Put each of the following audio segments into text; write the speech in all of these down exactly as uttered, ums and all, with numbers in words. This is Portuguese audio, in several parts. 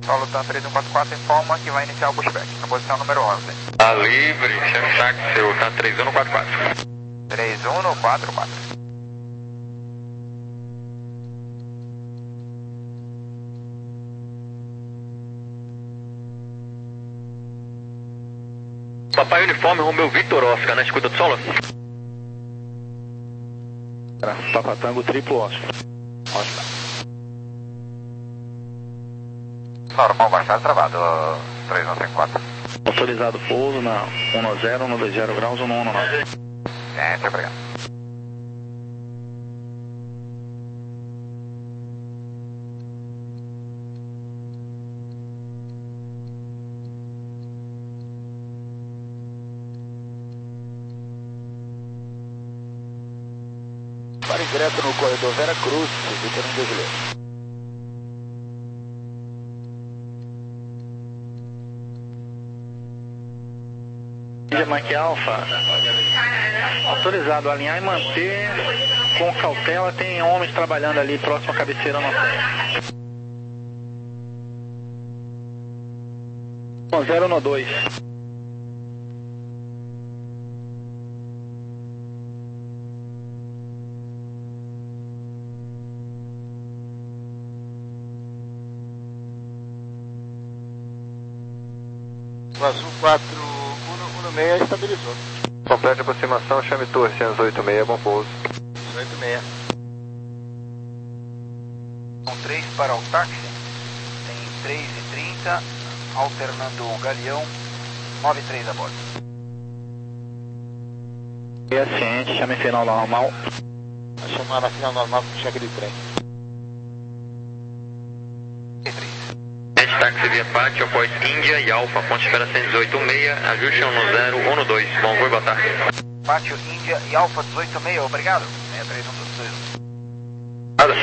Solo Tan três um quatro quatro informa que vai iniciar o pushback, na posição número onze. Tá livre, chame táxi, o Tan três um no quatro quatro. três um no quatro quatro. Papai Uniforme, Romeu Vitor Oscar, na escuta do solo. Papa Tango triplo Oscar. Oscar. Normal, baixado, travado, três um cinco quatro. Autorizado pouso na um zero, um dois zero graus, um um nove. Gente, obrigado. Para direto no corredor Vera Cruz, Vitor um Juliette. Mike Alpha, autorizado a alinhar e manter com cautela, tem homens trabalhando ali próximo à cabeceira no hotel. um zero no dois. O azul quatro seis estabilizou. Complete a aproximação, chame torre cento e oitenta e seis, bom pouso. cento e oitenta e seis. São três para o táxi, tem três e trinta, alternando o galeão, nove e três a bordo. E a ciente, chame final normal. Vai chamar na final normal com cheque de trem. Táxi via Pátio, após Índia e Alfa, ponte espera cento e dezoito seis, ajuste um zero um dois. Bom voo e boa tarde. Pátio, Índia e Alfa dezoito seis, obrigado. seis três um dois. Nada.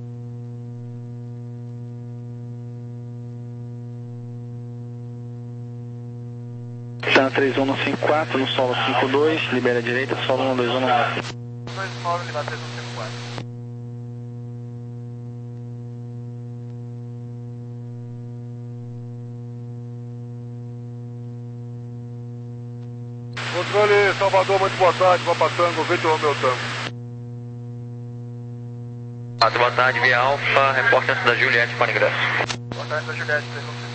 Tan três um no cinco quatro, no solo cinco dois, libera a direita, solo um dois um nove. dois nove, libera três um cinco quatro. Controle Salvador, muito boa tarde, Papa Tango, Vitor Romeu Tango. quatro, boa tarde, via Alfa, repórter da Juliette para ingresso. Boa tarde, da Juliette, três um cinco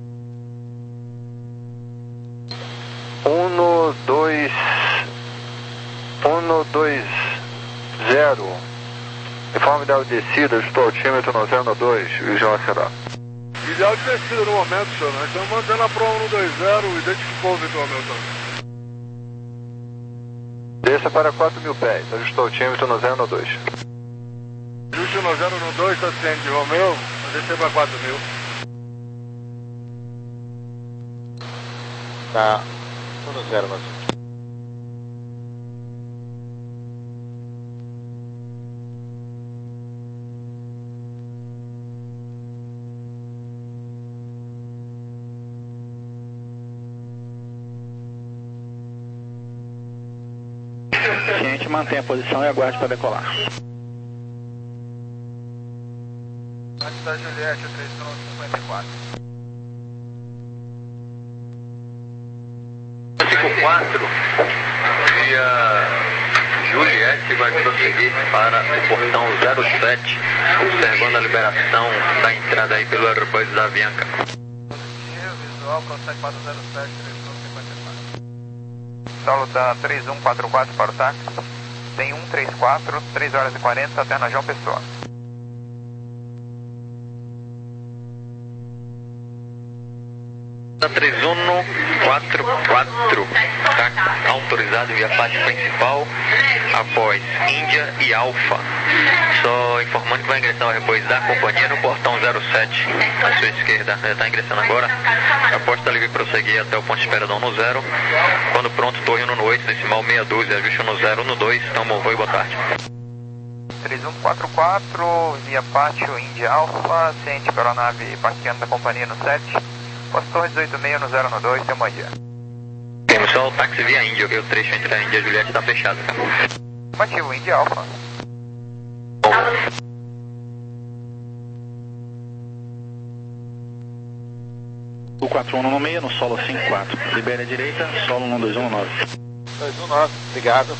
quatro. um dois um dois zero. Informe ideal de descida, estou altímetro no zero dois, Visão acelerar. Ideal de descida no momento, senhor. Nós estamos mantendo a prova um dois zero, identificou o Vitor Romeu Tango. Desça para quatro mil pés, ajustou o altímetro no zero dois. Ajuste no zero dois, está ciente, Romeu, descer para quatro mil. Tá, um zero no cinco. Ciente, mantém a posição e aguarde para decolar. Antes da Juliette, três um cinquenta e quatro. cinco quatro, via Juliette vai prosseguir para o portão zero sete, observando a liberação da entrada aí pelo aeroporto da Avianca. Positivo, visual, prossegue para o zero sete, três um cinquenta e quatro. Solo da três um quatro quatro para o táxi. Tem um três quatro, três horas e quarenta até na João Pessoa. três um quatro quatro, tá autorizado via pátio principal, após Índia e Alfa. Só informando que vai ingressar o repouso da companhia no portão zero sete, à sua esquerda. Já está ingressando agora. A posta livre prosseguir até o ponto de espera da um no zero. Quando pronto, torre um no oito, decimal meia dúzia, ajuste um no zero, um no dois. Então, bom voo e boa tarde. três um quatro quatro, via pátio Índia Alfa, ciente pela nave parqueando da companhia no sete. Postor dezoito seis no zero no dois, seu bom dia. Temos só o táxi via Índia, ok? O trecho entre a Índia e a Juliette está fechado, tá? Motivo Índia Alfa. O quatro um no meio, no solo cinco quatro. Libere a direita, solo um dois um nove. dois um nove, obrigado.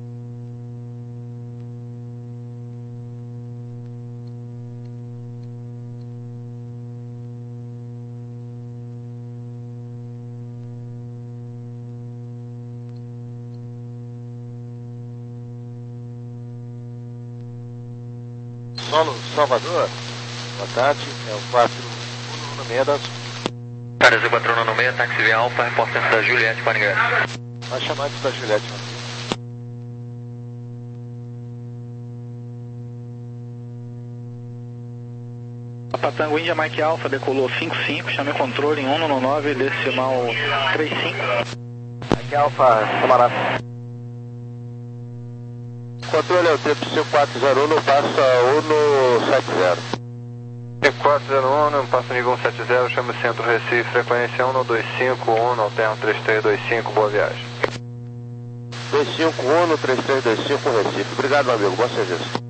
Solo Salvador, boa tarde, é o quatro um no meio das... Cara, Z quatro um no meio, táxi via Alfa, repórter da Juliette para ingresso. Vai chamar antes da Juliette. Patango Índia Mike Alpha, decolou cinco cinco, chame o controle em um no nove, decimal três cinco. Mike Alpha, camarada. Controle é o tempo C quatro zero um, passa um no sete zero. C quatro zero um, não passa nível um sete zero, chama o centro Recife, frequência um dois cinco um, alterno três três dois cinco, boa viagem. dois cinco um, três três dois cinco, Recife. Obrigado, meu amigo, bom serviço.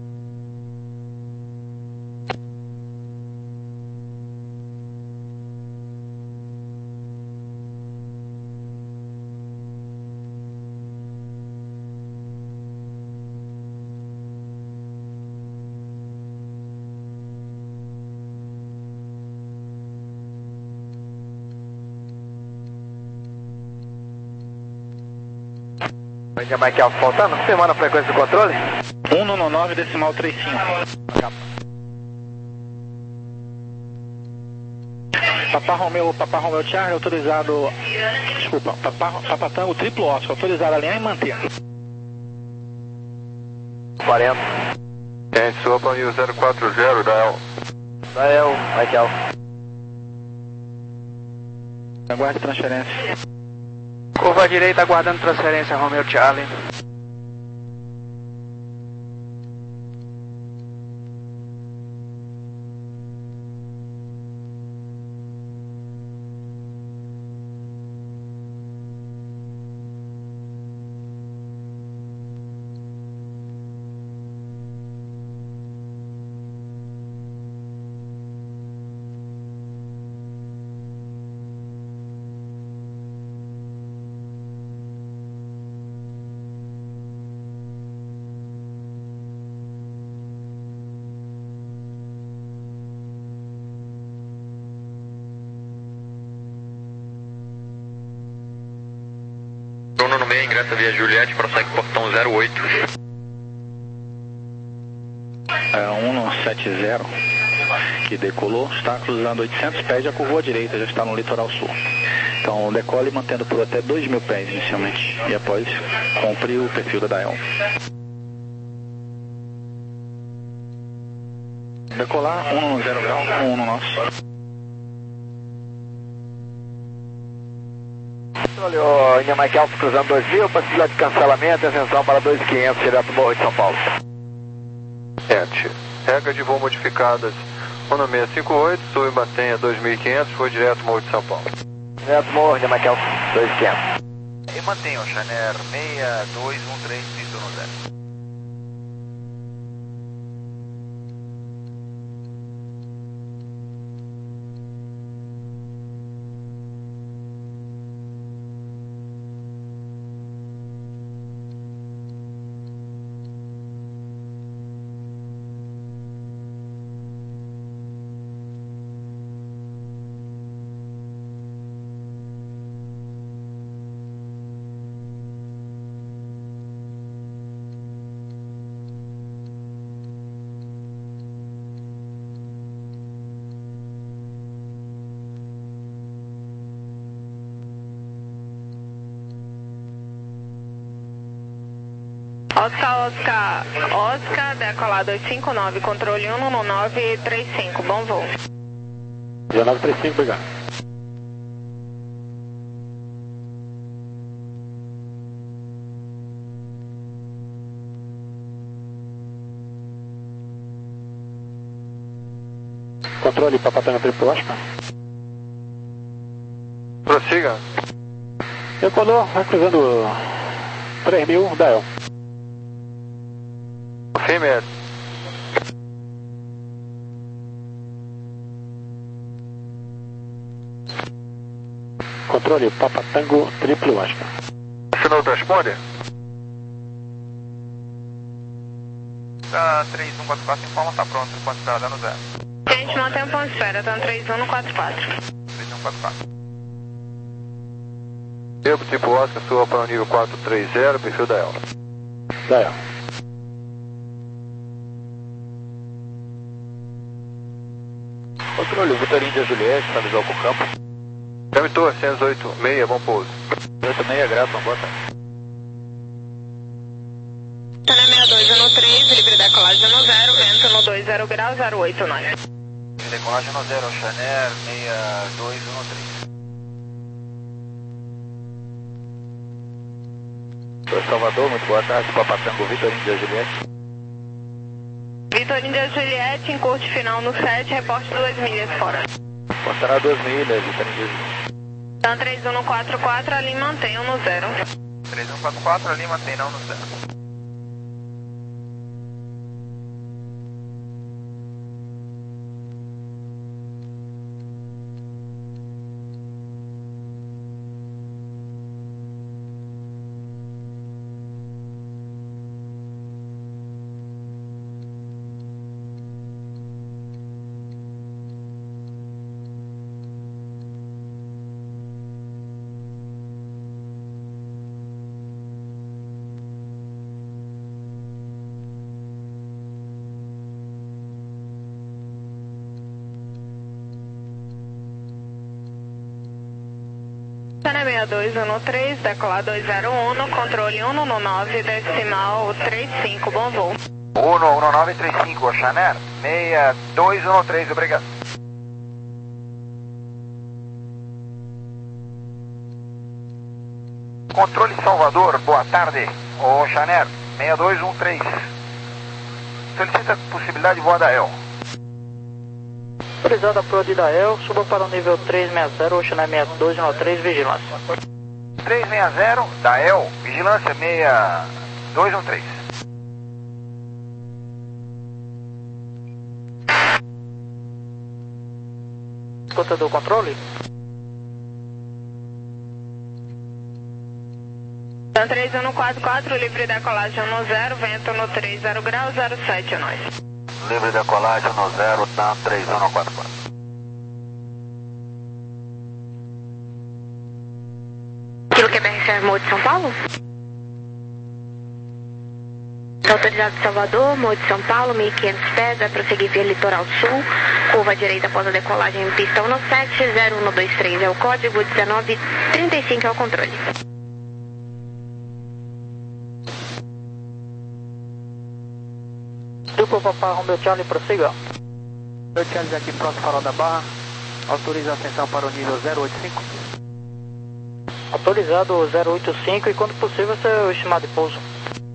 Índia Mike Alpha faltando, confirmando a frequência do controle? um no nove, decimal três cinco. Papá Romeu, Papá Romeu Charlie, autorizado... Desculpa, Papá, Papatango triplo Oscar, autorizado a alinhar e manter. quarenta. Gente, sua para o zero quatro zero, Dael. Dael, Mike Alpha. Aguarde transferência. Curva à direita, aguardando transferência, Romeo Charlie. Bruno no meio, ingressa via Juliette, prossegue portão zero oito. É um no sete zero, que decolou, está cruzando oitocentos pés, já curvou à direita, já está no litoral sul. Então decole mantendo por até dois mil pés inicialmente, e após cumprir o perfil da Dael. Decolar, um no zero grau, um no nosso. Olha, Índia Mike Alpha cruzando dois mil, possibilidade de cancelamento, ascensão para dois mil e quinhentos, direto do Morro de São Paulo. sete. Regra de voo modificadas um seis cinco oito, sub mantenha dois mil e quinhentos, foi direto Morro de São Paulo. Direto Morro, Índia Mike Alpha, dois mil e quinhentos. E mantenham, Chanair seis dois um três, pista no zero. Oscar, Oscar, Oscar, decolar dois cinco nove, controle um no nove três cinco, bom voo. nove três cinco, obrigado. Controle, Papatanga triplo Oscar. Prossiga. Decolou, vai cruzando três mil, Dael. Confirme. Controle, Papa Tango, triplo Oscar. Assinou o transponder? Tá três um quatro quatro, informa, tá pronto, ponto de espera, dando zero. A gente mantém o ponto de espera, tá no três um no quatro quatro. três um quatro quatro. Tempo tipo Oscar, suba para o nível quatro três zero, perfil da Elva. Da El. Controle, Vitor Índia Juliette, finalizou com o campo. Capitão, cento e oito seis, bom pouso. oito seis, grato, boa tarde. Channel sessenta e dois no três, livre decolagem no zero, vento no dois zero grau, zero oito nove. Decolagem no zero, Chanel sessenta e dois no três. Salvador, muito boa tarde, Papa Tango, Vitor Índia Juliette. Vitor Índia Juliette, em curso final no sete, reporte duas milhas fora. Postará duas milhas, Vitor Índia Juliette. Então três um no quatro quatro, ali mantenham no zero. três um quatro quatro, ali mantenham no zero. Channel sessenta e dois no três, decolar dois zero um, no controle um no nove, decimal trinta e cinco, bom voo. um no nove três cinco, Chanel sessenta e dois no três, obrigado. Controle Salvador, boa tarde. O Chanel sessenta e dois um três. Solicita a possibilidade de voar da El. Autorizado a proa de Dael, suba para o nível três seis zero, Oceanar sessenta e dois no três, vigilância. três seis zero, Dael, vigilância sessenta e dois um três. Escuta do controle? Então três um no quatro quatro, livre decolagem no zero, vento no três zero grau, zero sete nós. Livre decolagem no zero, tá três um no quatro quatro. Aquilo que é B R C Morro de São Paulo? Autorizado de Salvador, Morro de São Paulo, mil e quinhentos pés, vai prosseguir via Litoral Sul, curva direita após a decolagem em pista um no sete, zero um no dois três é o código, dezenove trinta e cinco é o controle. Duplo Papá Romeo Charlie, prossiga. Romeo Charlie aqui próximo farol da Barra, autoriza a ascensão para o nível zero oito cinco. Autorizado zero oito cinco e quando possível seu estimado de pouso.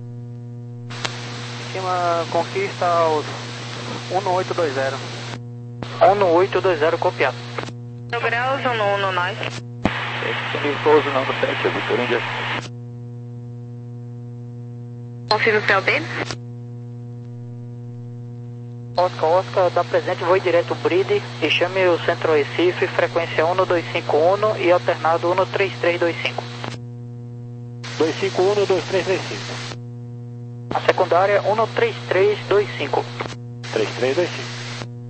Em cima conquista aos um no oito dois zero. um no oito dois zero copiado. zero graus, um no um no nós. Nível pouso não no sete, Vitor Índia. Confirme o P O B. Oscar, Oscar, dá presente, voe direto Bride e chame o Centro Recife, frequência um no dois cinco um e alternado um no três três dois cinco. dois cinco um, dois três três cinco. A secundária um no três três dois cinco. três três dois cinco.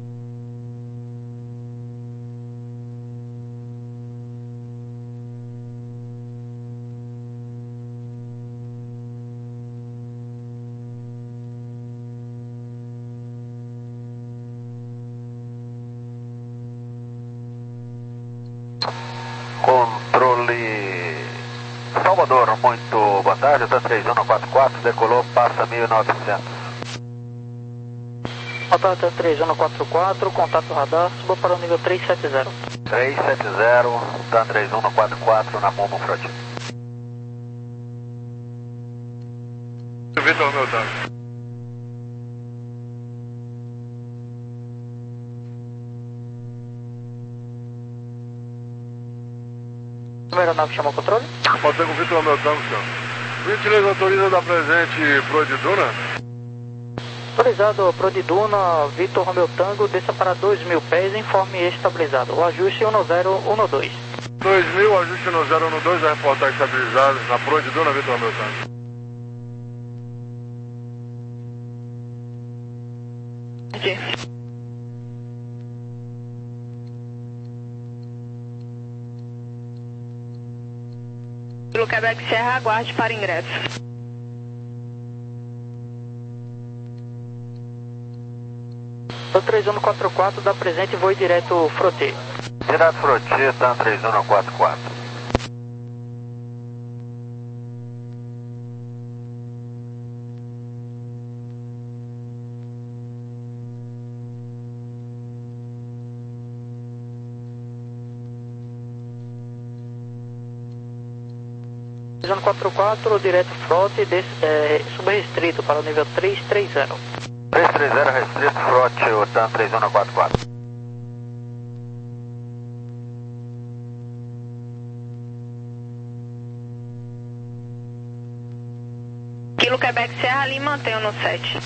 Controle Salvador, muito boa tarde, está três um no quatro quatro, decolou, passa mil e novecentos. Autorização três um no quatro quatro, contato radar, suba para o nível três sete zero. três sete zero, está três um no quatro quatro, na Momo Front. Vitor, meu tanque. Número nove chamou o controle? Pode ser com o Vitor meu tanque, senhor. Gentileza, autoriza da presente Pro de Duna? Autorizado Pro de Duna, Vitor Romeo Tango, desça para dois mil pés, informe estabilizado. O ajuste um no zero um no dois. dois mil, ajuste no zero um dois, a reportagem estabilizada na proa de Duna, Vitor Romeu Tango. Ok. Pelo Quebec Serra, aguarde para ingresso. O três um quatro quatro dá presente e voo direto Frotê. Direto Frotê, tá três um quatro quatro. três um quatro quatro, direto Frotê, é, subrestrito para o nível três três zero. três três zero, restrito, Frotê, o TAM três um quatro quatro. Kilo Quebec Serra, ali mantenho no sete.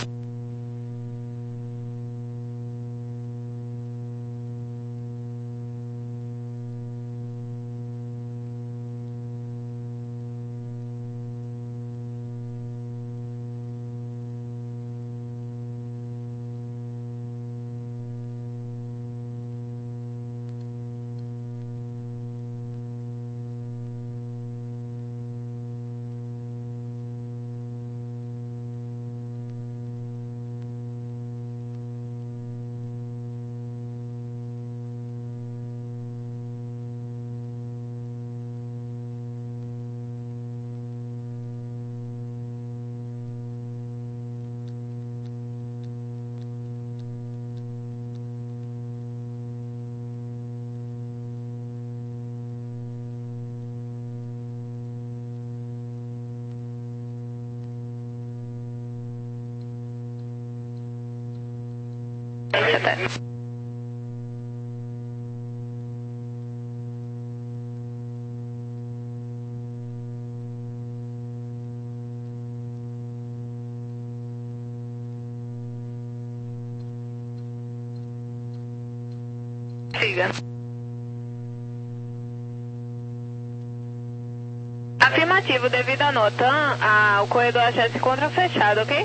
Siga. Afirmativo, devido à nota, ah, o corredor já se encontra fechado, ok?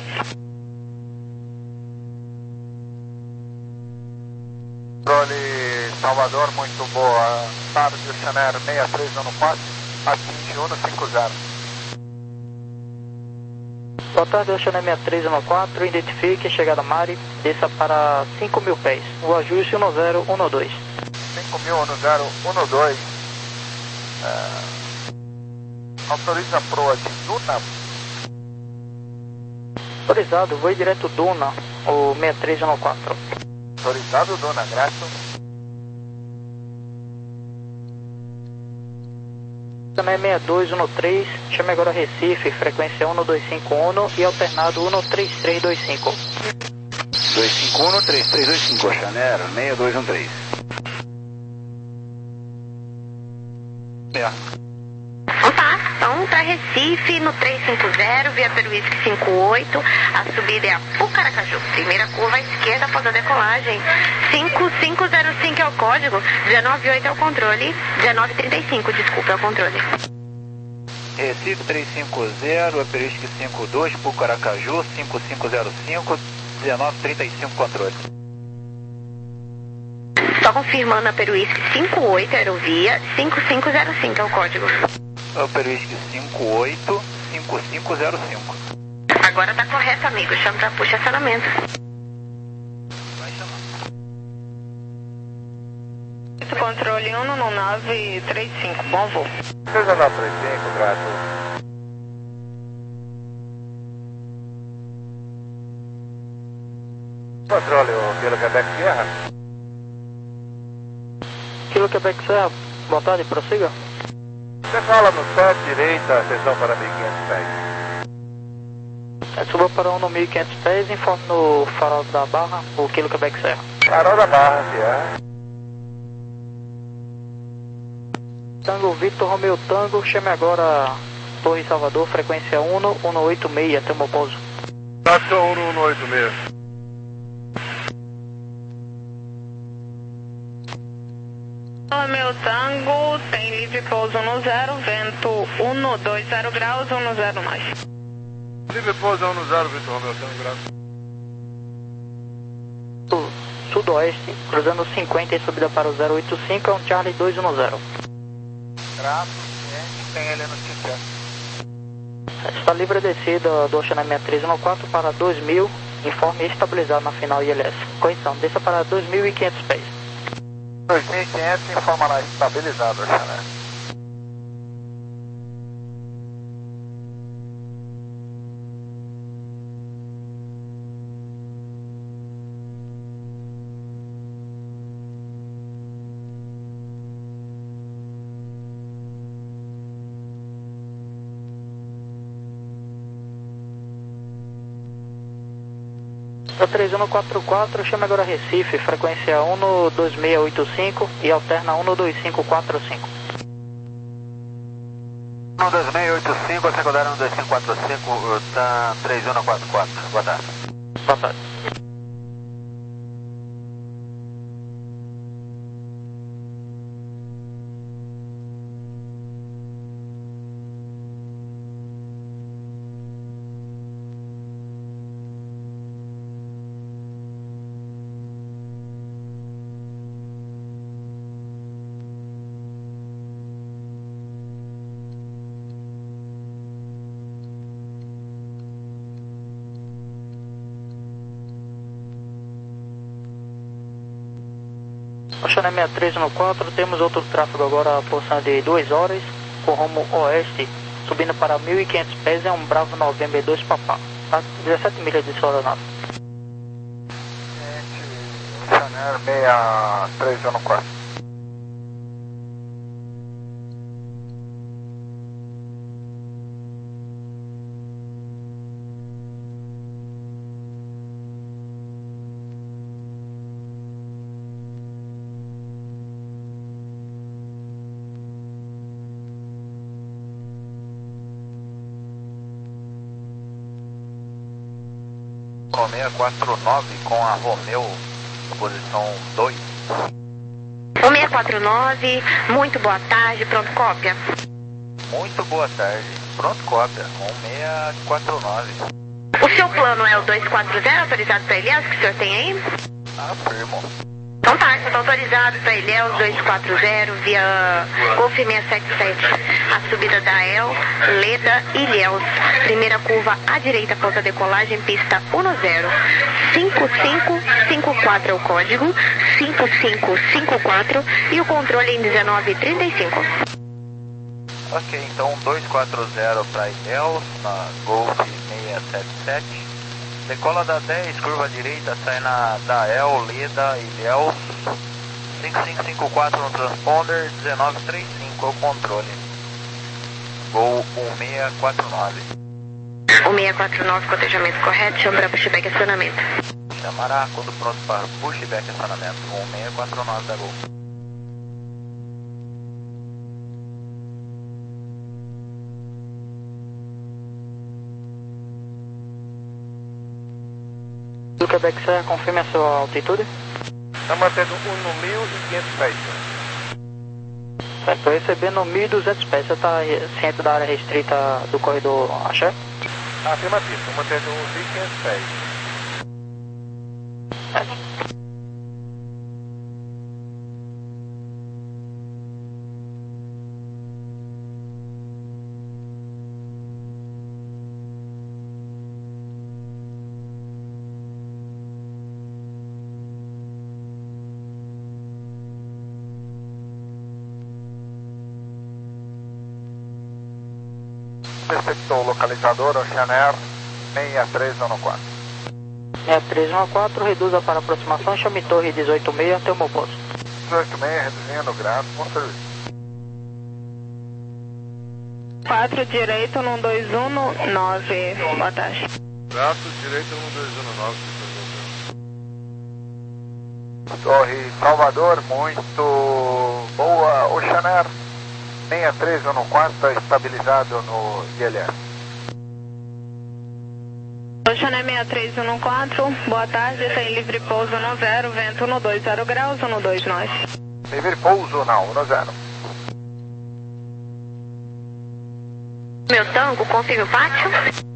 Controle Salvador, muito boa. Tarde, Chanel seis três no passe, atinge um cinco zero. Boa tarde, Chanel seis três um quatro, identifique, chegada Mari, desça para cinco mil pés. O ajuste um zero um dois. cinco mil, um zero um dois. É... Autoriza a proa de Duna. Autorizado, voo direto Duna, o seis três um quatro. Autorizado, Duna, graças. Chanel seis dois um três, chame agora Recife, frequência um dois cinco um e alternado um três três dois cinco. dois cinco um, três três dois cinco, Chanel seis dois um três. É. Opa, então para Recife no três cinco zero, via Peruísque cinco oito, a subida é a Pucaracaju, primeira curva à esquerda após a decolagem, cinco cinco zero cinco é o código, dezenove oito é o controle, dezenove trinta e cinco, desculpa, é o controle. Recife três cinco zero, Peruísque cinco dois, Pucaracaju cinco cinco zero cinco, dezenove trinta e cinco, controle. Só confirmando a Peruísque cinco oito, aerovia, cinco cinco zero cinco é o código. O Peruísque cinco oito, cinco cinco zero cinco. Agora tá correto, amigo. Chama pra puxa acionamento. Vai chamar. Controle um no nove três cinco, bom voo. seis nove três cinco, graças. Controle, o Kilo Quebec Serra. Kilo Quebec Serra, boa tarde, prossiga. Você fala no sete, direita, seção para mil e quinhentos pés. É, suba para um no mil e quinhentos pés, informe no farol da Barra, o Kilo Quebec Serra. Farol da Barra, Serra. Tango Victor Romeo Tango, chame agora Torre Salvador, frequência um um oito seis, até o meu pouso. Taxa um um oito seis. Romeo Tango, tem livre pouso no zero, vento um dois zero graus, um zero nós. Livre pouso um zero, Vitor Romeu, um grau. Sudoeste, cruzando cinquenta e subida para o zero oito cinco, é um Charlie dois um zero. Graças, cliente, tem ele no Titian. Está livre a descida do Oceana sessenta e três um quatro para dois mil, informe estabilizado na final I L S. Correção, desça para dois mil e quinhentos pés. dois mil e quinhentos, informa lá, estabilizado, Oceana. Da três um quatro quatro, chama agora Recife, frequência um no dois seis oito cinco e alterna um no dois cinco quatro cinco. um dois seis oito cinco, secundário um dois cinco quatro cinco, tá três um quatro quatro. Boa tarde. Boa tarde. Oceana sessenta e três um quatro, temos outro tráfego agora, a porção de duas horas, com rumo oeste, subindo para mil e quinhentos pés, é um Bravo November dois Papá, a dezessete milhas de sua aeronave. Oceana sessenta e três um quatro. seis quatro nove com a Romeu, posição dois. um seis quatro nove, muito boa tarde, pronto, cópia. Muito boa tarde, pronto, cópia, um seis quatro nove. O seu plano é o dois quatro zero, autorizado para Ilhéus, que o senhor tem aí? Afirmo. Então tá, está autorizado para Ilhéus dois quatro zero, via Golf seiscentos e setenta e sete, a subida da El, Leda, Ilhéus. Primeira curva à direita após a decolagem, pista um zero. cinco cinco cinco quatro é o código, cinco cinco cinco quatro e o controle em dezenove trinta e cinco. Ok, então dois quatro zero para Ilhéus, na Golf seiscentos e setenta e sete. Decola da dez, curva direita, sai na da El, Leda, Ilhéus. cinco cinco cinco quatro no transponder, dezenove trinta e cinco é o controle. Gol um seis quatro nove. um seis quatro nove, cotejamento correto, chama para pushback acionamento. Chamará quando pronto para pushback acionamento. um seis quatro nove da Gol. Do Quebec, você confirme a sua altitude? Está mantendo um no mil e quinhentos pés. Certo, recebendo mil e duzentos pés. Você está ciente da área restrita do corredor Axé? Afirmativo, estou mantendo mil e quinhentos pés. Certo. Receptor localizador, Oceanair seis três um quatro. seis três um quatro, reduza para aproximação, chame torre dezoito seis até o meu posto. dezoito seis, reduzindo, grado, bom serviço. quatro direito no dois um nove, boa tarde. Traço direito no dois um nove. Torre Salvador, muito boa, Oceanair seis três um quatro, está estabilizado no I L S. Oceana seis três um quatro, boa tarde, tem livre pouso no zero, vento no dois zero graus, no dois nós. Livre pouso não, no zero. Meu tango, confirme o pátio.